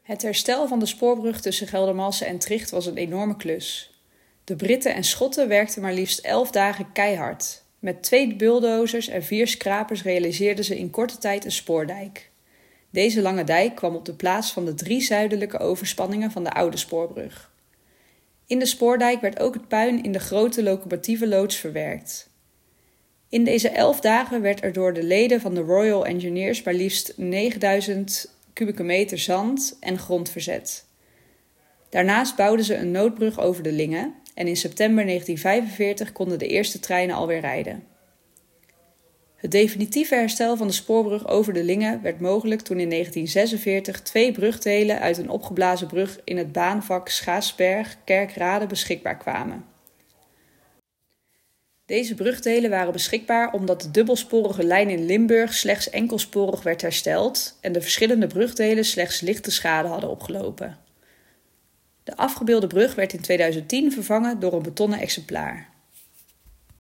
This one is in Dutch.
Het herstel van de spoorbrug tussen Geldermalsen en Tricht was een enorme klus. De Britten en Schotten werkten maar liefst 11 dagen keihard. Met 2 bulldozers en 4 scrapers realiseerden ze in korte tijd een spoordijk. Deze lange dijk kwam op de plaats van de 3 zuidelijke overspanningen van de oude spoorbrug. In de spoordijk werd ook het puin in de grote locomotieve loods verwerkt. In deze 11 dagen werd er door de leden van de Royal Engineers maar liefst 9000 kubieke meter zand en grond verzet. Daarnaast bouwden ze een noodbrug over de Linge en in september 1945 konden de eerste treinen alweer rijden. Het definitieve herstel van de spoorbrug over de Linge werd mogelijk toen in 1946 2 brugdelen uit een opgeblazen brug in het baanvak Schaarsberg-Kerkrade beschikbaar kwamen. Deze brugdelen waren beschikbaar omdat de dubbelsporige lijn in Limburg slechts enkelsporig werd hersteld en de verschillende brugdelen slechts lichte schade hadden opgelopen. De afgebeelde brug werd in 2010 vervangen door een betonnen exemplaar.